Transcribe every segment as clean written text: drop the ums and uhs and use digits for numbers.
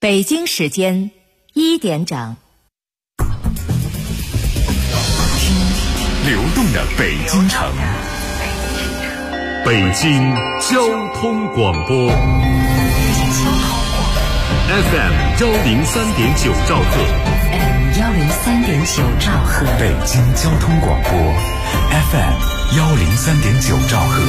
北京时间1点整。 流动的北京城，北京交通广播 FM 103.9兆赫， 103.9兆赫， 北京交通广播 FM 103.9兆赫。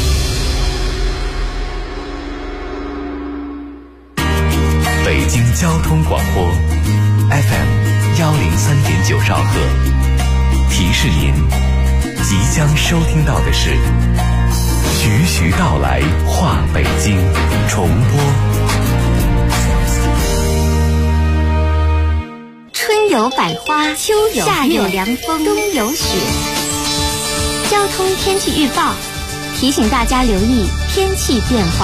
北京交通广播 FM 103.9兆赫，提示您即将收听到的是徐徐道来话北京重播。 春有百花，秋有夏有凉风，冬有雪。交通天气预报提醒大家留意天气变化。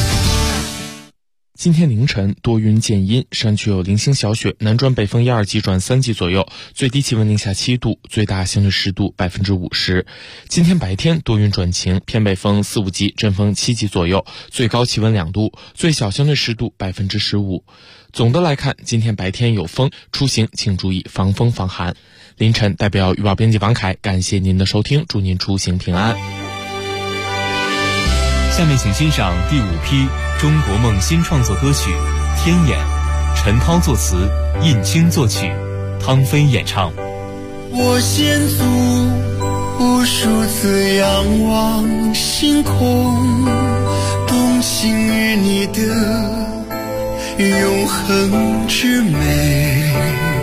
今天凌晨多云见阴，山区有零星小雪，南转北风1、2级转3级左右，最低气温零下7度，最大相对湿度50%。今天白天多云转晴，偏北风4、5级，阵风7级左右，最高气温2度，最小相对湿度15%。总的来看，今天白天有风，出行请注意防风防寒。凌晨代表预报编辑王凯，感谢您的收听，祝您出行平安。 下面请欣赏第5批中国梦新创作歌曲《天眼》，陈涛作词，印青作曲，汤飞演唱。 我先祖无数次仰望星空，动情于你的永恒之美。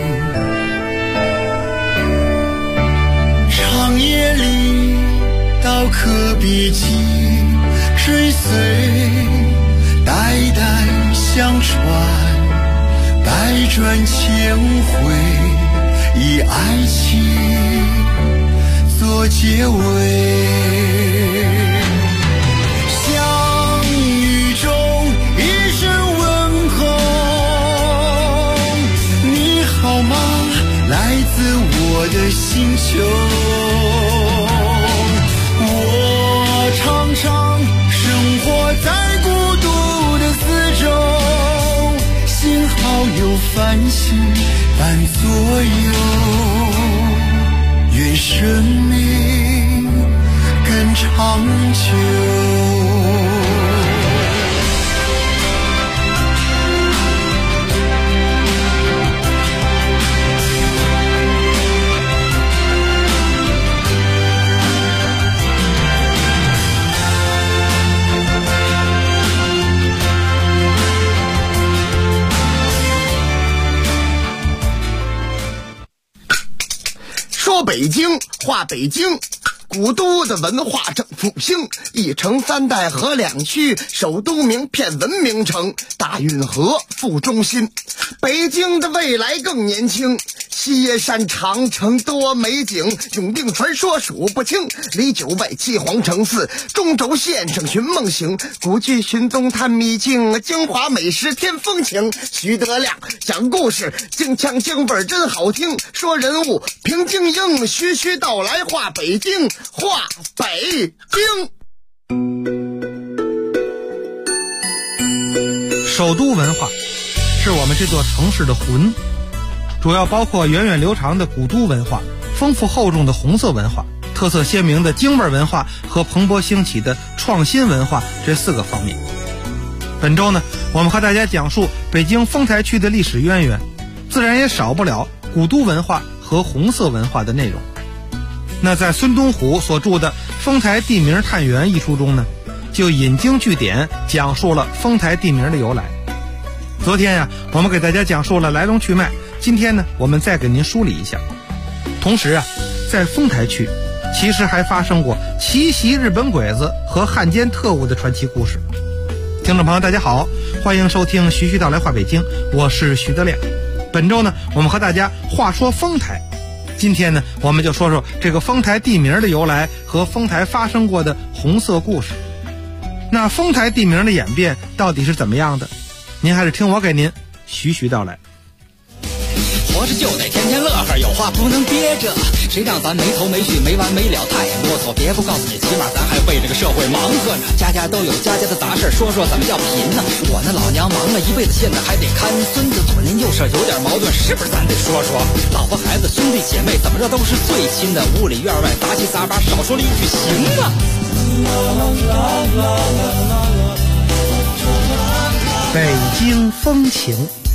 长夜里刀刻笔迹追随，代代相传，百转千回，以爱情做结尾。相遇中一声问候，你好吗？来自我的星球。我常常生活在孤独的四周，幸好有繁星伴左右，愿生命更长久。 说北京话北京，古都的文化正复兴，一城3代和2区，首都名片文明城，大运河副中心。北京的未来更年轻，西野山长城多美景，永定传说数不清，离9外7皇城4，中轴线上寻梦行，古剧寻踪探秘境，京华美食添风情。徐德亮讲故事，京腔京味真好听，说人物评京英，徐徐道来话北京，话北京。 首都文化是我们这座城市的魂，主要包括源远流长的古都文化、丰富厚重的红色文化、特色鲜明的京味文化和蓬勃兴起的创新文化这4个方面。本周呢，我们和大家讲述北京丰台区的历史渊源，自然也少不了古都文化和红色文化的内容。那在孙东虎所著的《丰台地名探源》一书中呢，就引经据典讲述了丰台地名的由来。昨天呀，我们给大家讲述了来龙去脉，今天呢，我们再给您梳理一下。同时啊，在丰台区其实还发生过奇袭日本鬼子和汉奸特务的传奇故事。听众朋友大家好，欢迎收听徐徐道来话北京，我是徐德亮。本周呢，我们和大家话说丰台。今天呢，我们就说说这个丰台地名的由来和丰台发生过的红色故事。那丰台地名的演变到底是怎么样的？您还是听我给您徐徐道来。 活着就得天天乐呵，有话不能憋着，谁让咱没头没绪没完没了太啰嗦，别不告诉你，起码咱还为这个社会忙活呢，家家都有家家的杂事，说说怎么叫贫呢？我那老娘忙了一辈子，现在还得看孙子，左邻右舍有点矛盾，是不是咱得说说？老婆孩子兄弟姐妹怎么着都是最亲的，屋里院外杂七杂八，少说了一句行啊。 北京风情。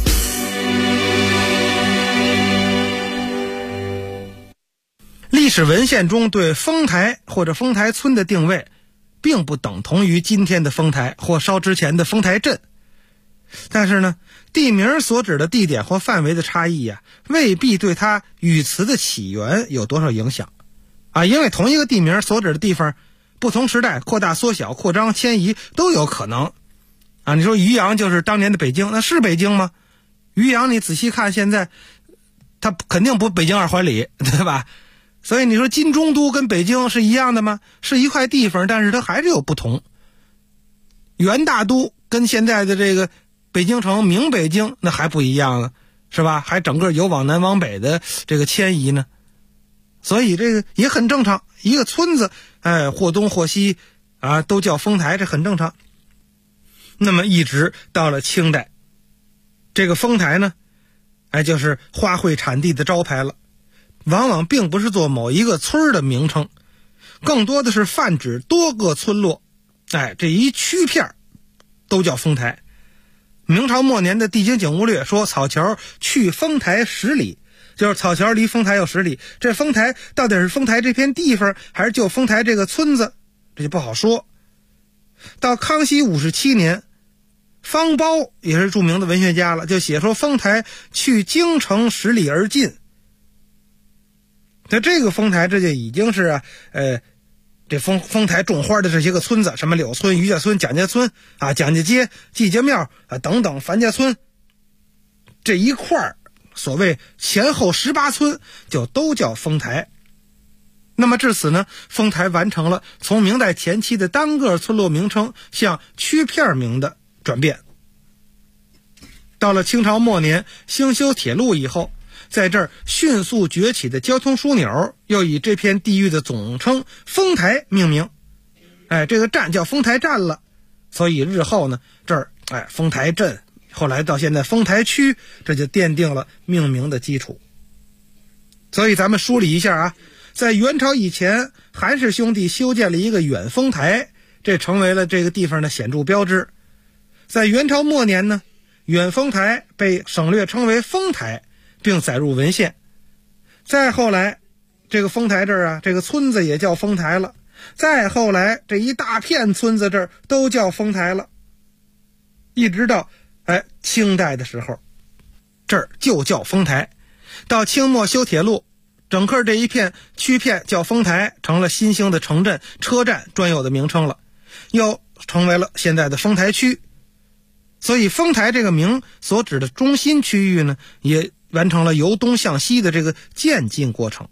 历史文献中对丰台或者丰台村的定位并不等同于今天的丰台或稍之前的丰台镇，但是呢，地名所指的地点或范围的差异啊，未必对它语词的起源有多少影响啊，因为同一个地名所指的地方不同时代扩大缩小扩张迁移都有可能啊。你说渔阳就是当年的北京，那是北京吗？渔阳你仔细看现在它肯定不北京2环里，对吧？所以你说金中都跟北京是一样的吗？是一块地方，但是它还是有不同。元大都跟现在的这个北京城明北京那还不一样呢，是吧？还整个有往南往北的这个迁移呢，所以这个也很正常。一个村子或东或西啊都叫丰台，这很正常。那么一直到了清代，这个丰台呢就是花卉产地的招牌了，往往并不是做某一个村的名称，更多的是泛指多个村落，这一区片都叫丰台。明朝末年的《地经景物略》说草桥去丰台10里，就是草桥离丰台有10里，这丰台到底是丰台这片地方还是就丰台这个村子，这就不好说。到康熙57年，方苞也是著名的文学家了，就写说丰台去京城10里而近。在这个丰台，这就已经是这丰台种花的这些个村子，什么柳村、余家村、蒋家村啊、蒋家街、季家庙啊等等，樊家村这一块所谓前后18村就都叫丰台。那么至此呢，丰台完成了从明代前期的单个村落名称向区片名的转变。到了清朝末年兴修铁路以后，在这儿迅速崛起的交通枢纽又以这片地域的总称丰台命名，这个站叫丰台站了，所以日后呢这儿丰台镇，后来到现在丰台区，这就奠定了命名的基础。所以咱们梳理一下啊，在元朝以前，韩氏兄弟修建了一个远丰台，这成为了这个地方的显著标志。在元朝末年呢，远丰台被省略称为丰台，并载入文献。再后来，这个丰台这儿这个村子也叫丰台了。再后来，这一大片村子这儿都叫丰台了。一直到清代的时候，这儿就叫丰台。到清末修铁路，整个这一片区片叫丰台，成了新兴的城镇、车站专有的名称了，又成为了现在的丰台区。所以丰台这个名所指的中心区域呢，也完成了由东向西的这个渐进过程。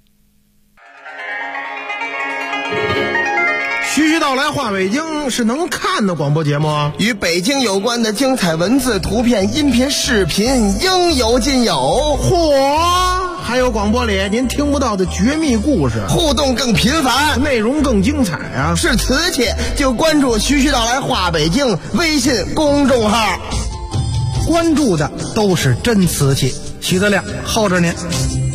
徐徐道来话北京是能看的广播节目， 与北京有关的精彩文字、图片、音频、视频应有尽有。 嚯！还有广播里您听不到的绝密故事， 互动更频繁， 内容更精彩啊！ 是瓷器就关注徐徐道来话北京微信公众号， 关注的都是真瓷器。徐德亮候着您。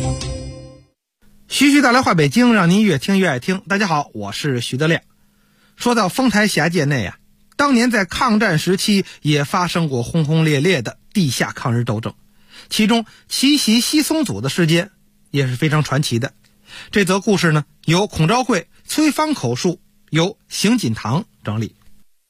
徐徐道来话北京，让您越听越爱听。大家好，我是徐德亮。说到丰台辖界内当年在抗战时期也发生过轰轰烈烈的地下抗日斗争，其中奇袭西松组的事件也是非常传奇的。这则故事呢，由孔昭慧、崔芳口述，由邢锦堂整理。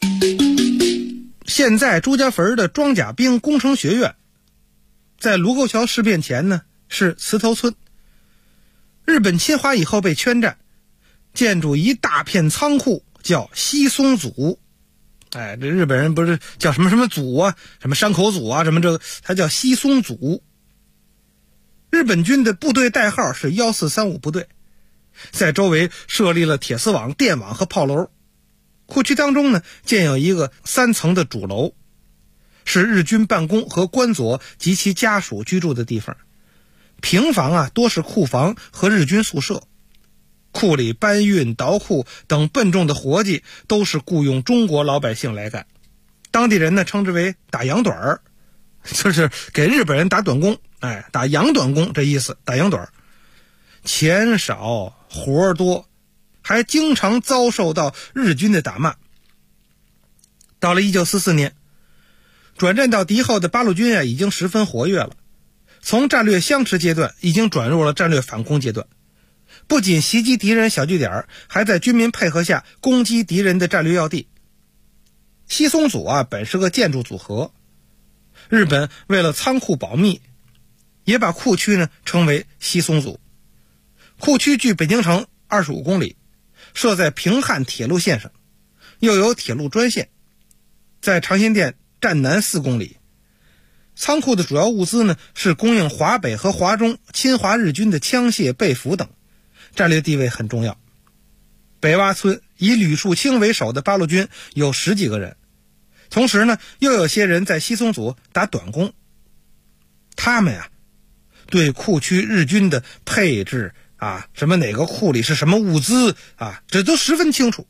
现在朱家坟的装甲兵工程学院，在卢沟桥事变前呢是祠头村。日本侵华以后被圈占，建筑一大片仓库，叫西松组。这日本人不是叫什么什么组啊，什么山口组啊，什么这个，它叫西松组。日本军的部队代号是1435部队，在周围设立了铁丝网、电网和炮楼。库区当中呢，建有一个3层的主楼，是日军办公和官佐及其家属居住的地方。 平房多是库房和日军宿舍，库里搬运、倒库等笨重的活计都是雇佣中国老百姓来干。当地人呢称之为打洋短儿，就是给日本人打短工，打洋短工这意思，打洋短儿。钱少活多，还经常遭受到日军的打骂。到了1944年，转战到敌后的八路军已经十分活跃了，从战略相持阶段已经转入了战略反攻阶段，不仅袭击敌人小据点，还在军民配合下攻击敌人的战略要地。西松组本是个建筑组合，日本为了仓库保密，也把库区呢称为西松组。库区距北京城25公里，设在平汉铁路线上，又有铁路专线，在长辛店站南4公里。仓库的主要物资呢是供应华北和华中侵华日军的枪械、被俘等，战略地位很重要。北洼村以吕树清为首的八路军有10几个人，同时呢又有些人在西松组打短工。他们对库区日军的配置什么哪个库里是什么物资这都十分清楚。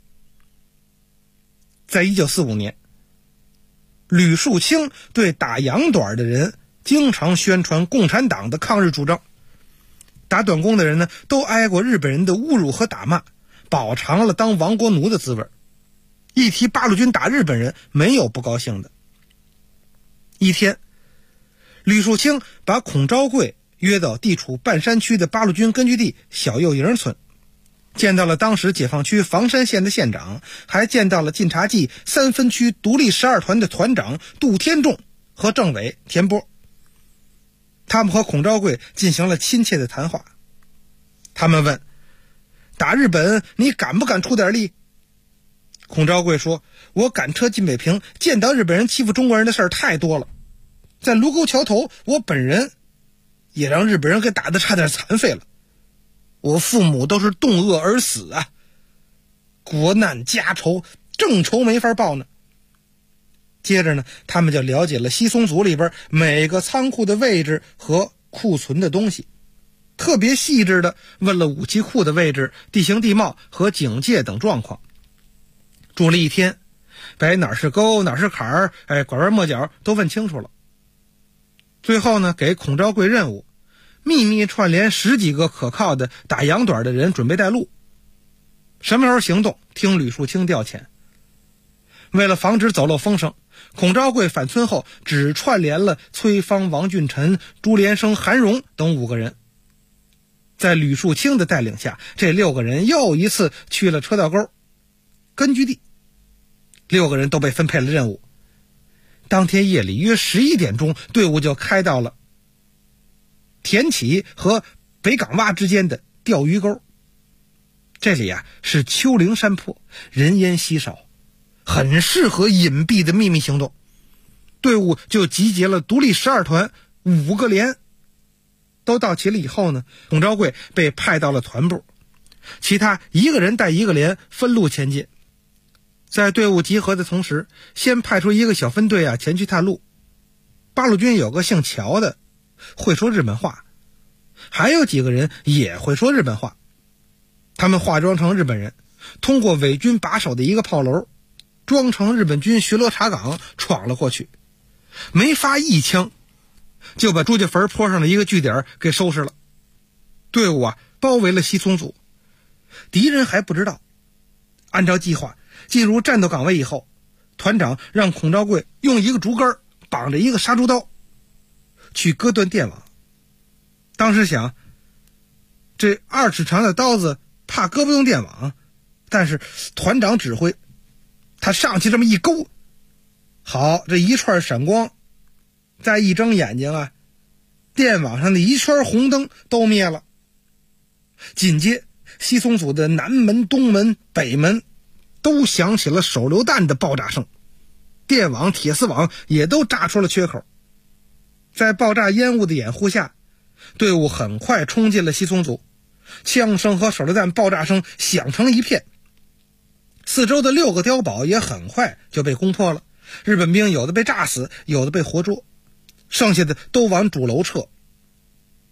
在1945年，吕树清对打洋短的人经常宣传共产党的抗日主张，打短工的人呢都挨过日本人的侮辱和打骂，饱尝了当亡国奴的滋味。一提八路军打日本人，没有不高兴的。一天，吕树清把孔昭贵约到地处半山区的八路军根据地小右营村，见到了当时解放区房山县的县长，还见到了晋察冀3分区独立12团的团长杜天仲和政委田波。他们和孔昭贵进行了亲切的谈话。他们问：打日本你敢不敢出点力？孔昭贵说：我赶车进北平，见到日本人欺负中国人的事儿太多了，在卢沟桥头我本人也让日本人给打得差点残废了，我父母都是冻饿而死国难家仇，正仇没法报呢。接着呢，他们就了解了西松组里边每个仓库的位置和库存的东西，特别细致的问了武器库的位置、地形地貌和警戒等状况。住了一天，把哪是沟哪是坎儿，拐弯抹角都问清楚了。最后呢，给孔昭贵任务，秘密串联10几个可靠的打洋短的人，准备带路。什么时候行动，听吕树清调遣。为了防止走漏风声，孔昭贵返村后只串联了崔芳、王俊臣、朱连生、韩荣等5个人。在吕树清的带领下，这6个人又一次去了车道沟根据地。6个人都被分配了任务。当天夜里约11点钟，队伍就开到了田启和北港洼之间的钓鱼沟。这里是丘陵山坡，人烟稀少，很适合隐蔽的秘密行动。队伍就集结了独立12团5个连。都到齐了以后呢，孔昭贵被派到了团部，其他1个人带1个连分路前进。在队伍集合的同时，先派出1个小分队前去探路。八路军有个姓乔的会说日本话，还有几个人也会说日本话。他们化妆成日本人，通过伪军把守的一个炮楼，装成日本军巡逻察岗闯了过去，没发一枪就把朱家坟坡上的一个据点给收拾了。队伍包围了西松组，敌人还不知道。按照计划进入战斗岗位以后，团长让孔昭贵用一个竹竿绑着一个杀猪刀去割断电网。当时想，这2尺长的刀子怕割不动电网，但是团长指挥，他上去这么一勾，好，这一串闪光，再一睁眼睛电网上的一圈红灯都灭了。紧接西松组的南门、东门、北门都响起了手榴弹的爆炸声，电网、铁丝网也都炸出了缺口。在爆炸烟雾的掩护下，队伍很快冲进了西松组，枪声和手榴弹爆炸声响成一片。四周的6个碉堡也很快就被攻破了，日本兵有的被炸死，有的被活捉，剩下的都往主楼撤。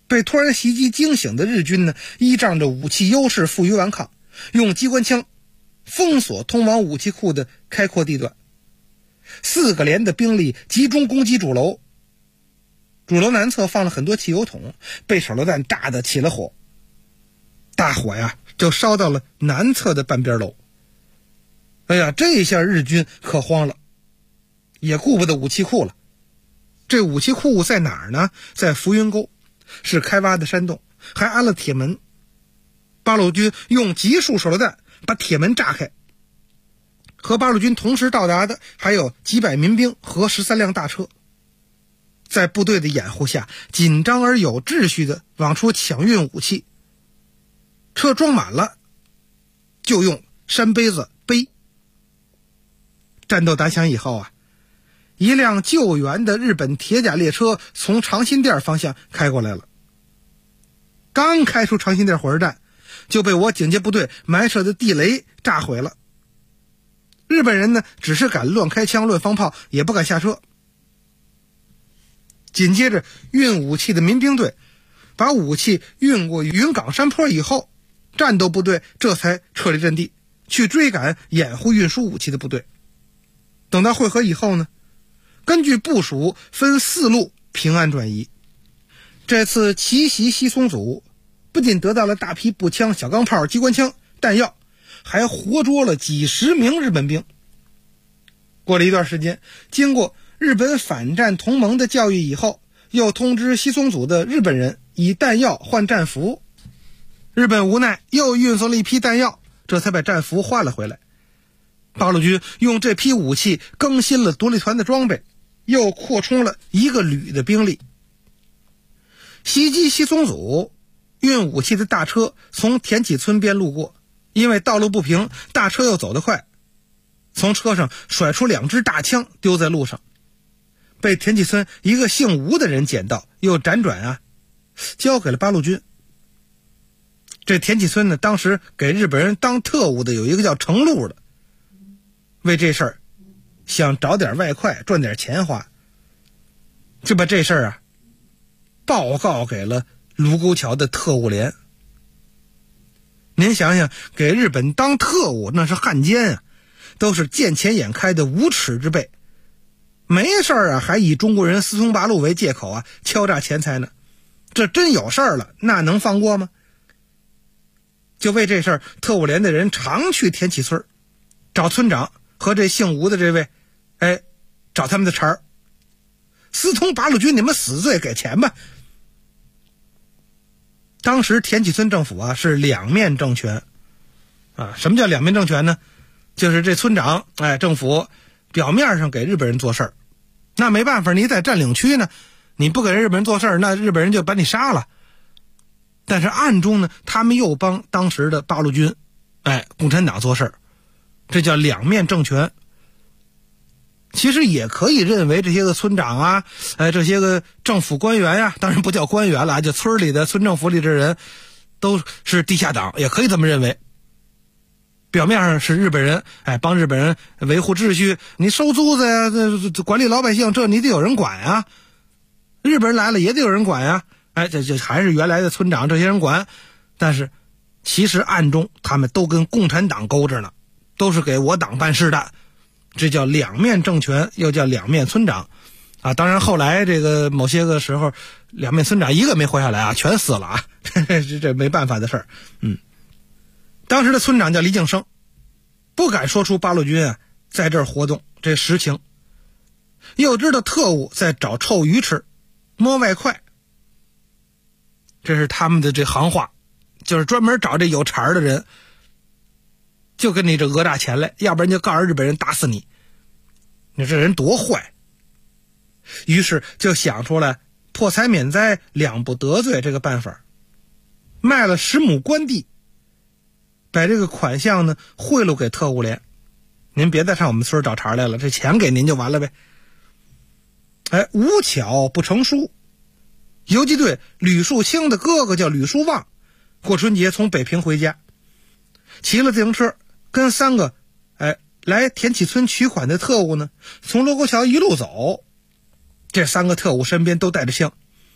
被突然袭击惊醒的日军呢，依仗着武器优势负隅顽抗，用机关枪封锁通往武器库的开阔地段。4个连的兵力集中攻击主楼，主楼南侧放了很多汽油桶，被手榴弹炸得起了火，大火呀就烧到了南侧的半边楼。哎呀，这一下日军可慌了，也顾不得武器库了。这武器库在哪儿呢？在浮云沟，是开挖的山洞，还安了铁门。八路军用集束手榴弹把铁门炸开。和八路军同时到达的还有几百民兵和13辆大车，在部队的掩护下，紧张而有秩序地往出抢运武器。车装满了，就用山杯子背。战斗打响以后啊，一辆救援的日本铁甲列车从长辛店方向开过来了。刚开出长辛店火车站，就被我警戒部队埋设的地雷炸毁了。日本人呢，只是敢乱开枪乱放炮，也不敢下车。紧接着运武器的民兵队把武器运过云冈山坡以后，战斗部队这才撤离阵地，去追赶掩护运输武器的部队。等到会合以后呢，根据部署分4路平安转移。这次奇袭西松组不仅得到了大批步枪、小钢炮、机关枪、弹药，还活捉了几十名日本兵。过了一段时间，经过日本反战同盟的教育以后，又通知西松组的日本人以弹药换战俘。日本无奈又运送了一批弹药，这才把战俘换了回来。八路军用这批武器更新了独立团的装备，又扩充了1个旅的兵力。袭击西松组运武器的大车从田启村边路过，因为道路不平，大车又走得快，从车上甩出2支大枪丢在路上，被田启村一个姓吴的人捡到，又辗转交给了八路军。这田启村呢，当时给日本人当特务的有一个叫程禄的，为这事儿想找点外快赚点钱花，就把这事儿报告给了卢沟桥的特务连。您想想，给日本当特务那是汉奸都是见钱眼开的无耻之辈，没事儿还以中国人四通八路为借口敲诈钱财呢。这真有事儿了，那能放过吗？就为这事儿，特务连的人常去田启村找村长和这姓吴的这位，找他们的茬儿。四通八路军，你们死罪给钱吧。当时田启村政府是两面政权什么叫两面政权呢？就是这村长政府表面上给日本人做事儿，那没办法，你在占领区呢，你不给日本人做事儿，那日本人就把你杀了。但是暗中呢，他们又帮当时的八路军共产党做事儿，这叫两面政权。其实也可以认为这些个村长这些个政府官员当然不叫官员了，就村里的村政府里的人都是地下党，也可以这么认为。表面上是日本人帮日本人维护秩序，你收租子管理老百姓，这你得有人管日本人来了也得有人管这还是原来的村长这些人管。但是其实暗中他们都跟共产党勾着呢，都是给我党办事的，这叫两面政权，又叫两面村长当然后来这个某些个时候两面村长一个没活下来全死了这没办法的事儿。当时的村长叫黎敬生，不敢说出八路军在这儿活动这实情，又知道特务在找臭鱼吃摸外快，这是他们的这行话，就是专门找这有茬的人，就跟你这讹诈钱来，要不然就告诉日本人打死你。你这人多坏。于是就想出来破财免灾两不得罪这个办法，卖了10亩官地，把这个款项呢贿赂给特务连，您别再上我们村找茬来了，这钱给您就完了呗。无巧不成书，游击队吕树清的哥哥叫吕树旺，过春节从北平回家，骑了自行车跟3个来田启村取款的特务呢从卢沟桥一路走，这3个特务身边都带着枪，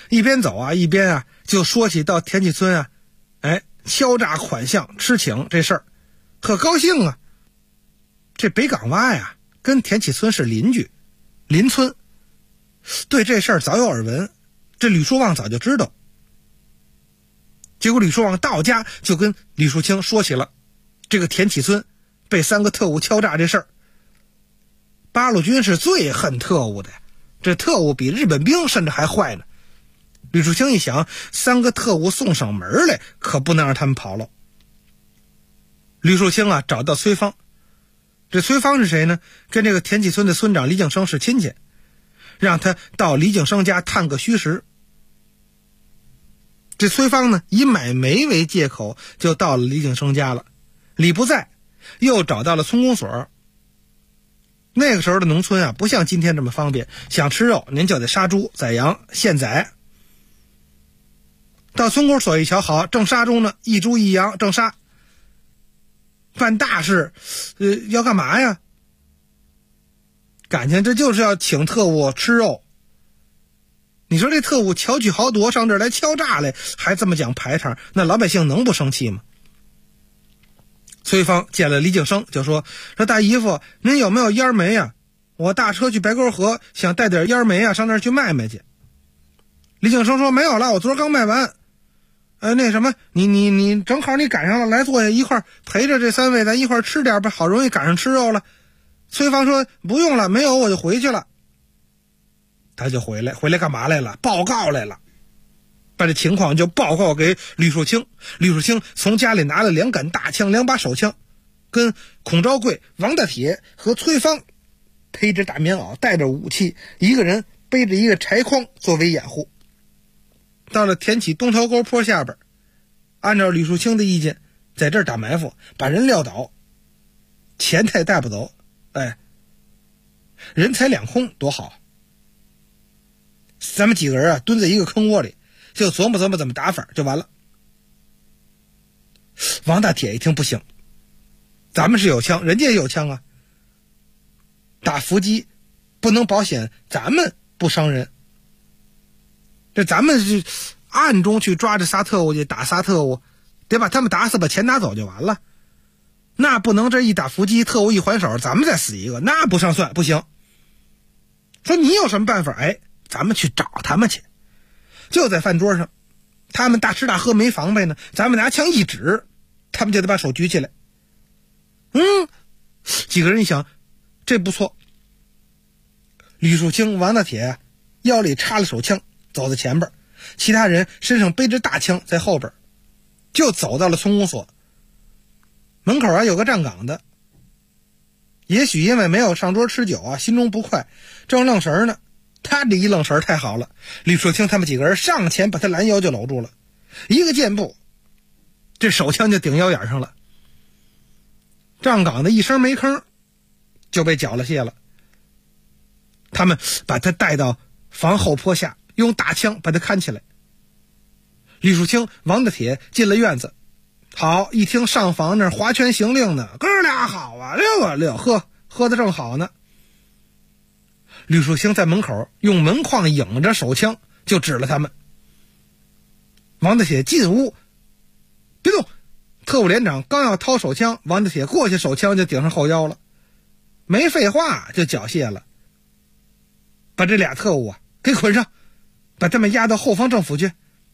一边走啊一边啊就说起到田启村啊敲诈款项吃请这事儿，可高兴啊。这北港洼呀跟田启村是邻居，邻村，对这事儿早有耳闻，这吕叔望早就知道。结果吕叔望到家就跟李树清说起了这个田启村被3个特务敲诈这事儿。八路军是最恨特务的，这特务比日本兵甚至还坏呢。吕树清一想，3个特务送上门来，可不能让他们跑了。吕树清啊找到崔芳，这崔芳是谁呢？跟这个田启村的村长李景生是亲戚，让他到李景生家探个虚实。这崔芳呢以买煤为借口就到了李景生家了，李不在，又找到了村公所。那个时候的农村啊不像今天这么方便，想吃肉您就得杀猪宰羊现宰。到村公所一瞧，好，正杀中呢，一猪一羊正杀，办大事，要干嘛呀？感情这就是要请特务吃肉。你说这特务巧取豪夺上这儿来敲诈来，还这么讲排场，那老百姓能不生气吗？崔芳见了李景生就说大姨夫，您有没有烟煤啊？我大车去白沟河，想带点烟煤啊，上那儿去卖卖去。李景生说没有了，我昨儿刚卖完。那什么，你正好你赶上了，来坐下一块儿陪着这3位，咱一块儿吃点吧，好容易赶上吃肉了。崔芳说不用了，没有我就回去了。他就回来干嘛来了？报告来了，把这情况就报告给吕树清。吕树清从家里拿了2杆大枪2把手枪，跟孔昭贵、王大铁和崔芳披着大棉袄，带着武器，一个人背着一个柴筐作为掩护，到了田启东头沟坡下边，按照吕树清的意见在这儿打埋伏，把人撂倒，钱他也带不走，人财两空多好。咱们几个人啊蹲在一个坑窝里，就琢磨怎么打法就完了。王大铁一听不行，咱们是有枪，人家也有枪啊，打伏击不能保险咱们不伤人，这咱们是暗中去抓这仨特务去打仨特务，得把他们打死，把钱拿走就完了。那不能这一打伏击，特务一还手，咱们再死一个，那不上算，不行。说你有什么办法？咱们去找他们去。就在饭桌上，他们大吃大喝没防备呢，咱们拿枪一指，他们就得把手举起来。几个人一想，这不错。吕树清、王大铁腰里插了手枪，走在前边，其他人身上背着大枪在后边，就走到了村公所门口有个站岗的，也许因为没有上桌吃酒啊，心中不快，正愣神呢。他这一愣神太好了，吕树清他们几个人上前把他拦腰就搂住了，一个箭步，这手枪就顶腰眼上了。站岗的一声没吭就被缴了械了。他们把他带到房后坡下，用大枪把他看起来。吕树清、王大铁进了院子，好，一听上房那划拳行令呢，哥俩好啊，6啊6，喝得正好呢。吕树清在门口用门框影着手枪就指了他们。王大铁进屋，别动！特务连长刚要掏手枪，王大铁过去手枪就顶上后腰了，没废话就缴械了。把这俩特务给捆上，把他们押到后方政府去。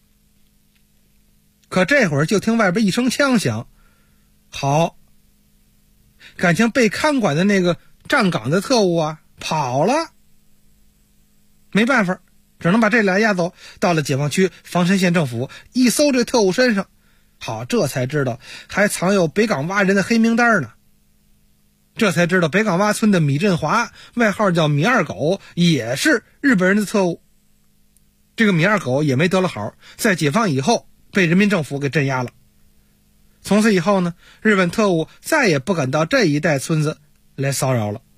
可这会儿就听外边一声枪响，好，感情被看管的那个站岗的特务跑了。没办法，只能把这俩押走。到了解放区房山县政府，一搜这特务身上，好，这才知道还藏有北港洼人的黑名单呢。这才知道北港洼村的米振华，外号叫米二狗，也是日本人的特务。这个米二狗也没得了好，在解放以后被人民政府给镇压了。从此以后呢，日本特务再也不敢到这一带村子来骚扰了。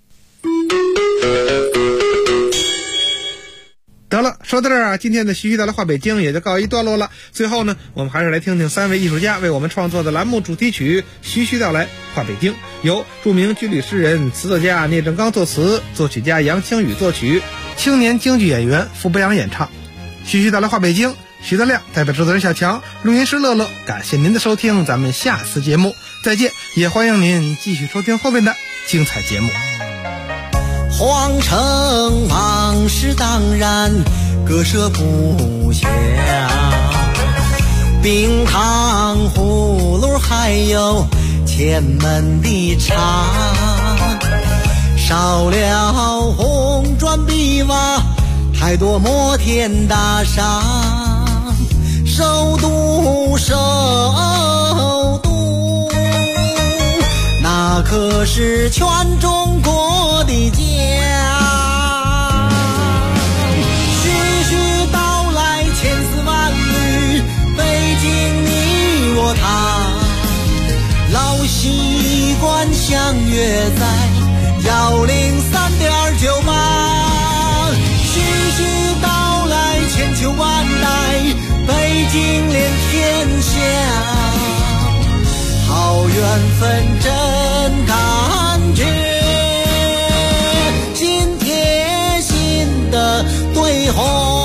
得了，说到这儿今天的徐徐道来话北京也就告一段落了。最后呢，我们还是来听听3位艺术家为我们创作的栏目主题曲《徐徐道来话北京》，由著名军旅诗人、词作家聂政刚作词，作曲家杨清宇作曲，青年京剧演员傅博洋演唱。 徐徐带来话北京，徐德亮代表制作人小强，录音师乐乐，感谢您的收听，咱们下次节目再见，也欢迎您继续收听后面的精彩节目。 皇城往事当然割舍不下，冰糖葫芦还有前门的茶，少了红砖碧瓦，太多摩天大厦，首都首都，那可是全中国的家。徐徐道来千丝万缕，北京你我他，老习惯相约在103.98。徐徐道来千秋万代，北京连天下，好缘分真感觉，心贴心的对话。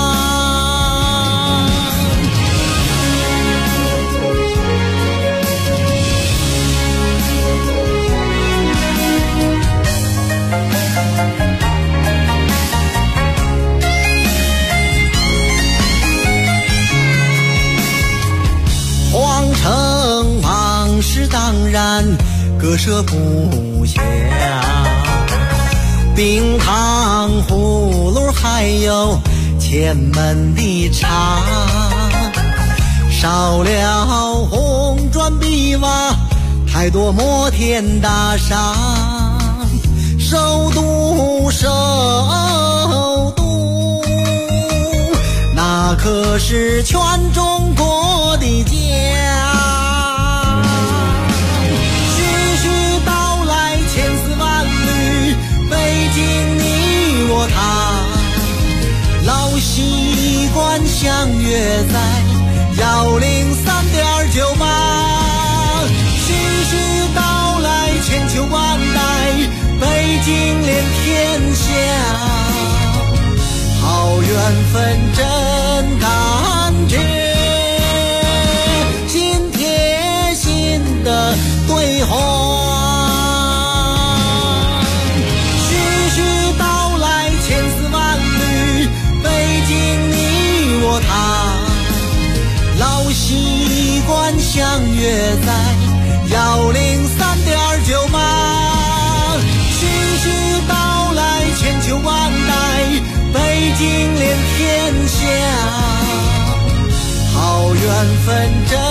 皇城往事当然割舍不下，冰糖葫芦还有前门的茶，少了红砖碧瓦，太多摩天大厦，首都首都，那可是全中国的家。徐徐道来千丝万缕，北京你我他，老习惯相约在103.98。徐徐道来千秋万代，北京连天下，好缘分真感觉，心贴心的对话。徐徐道来千丝万缕，北京你我他，老习惯相约在103.98。徐徐道来千秋万代，北京连天下，好缘分真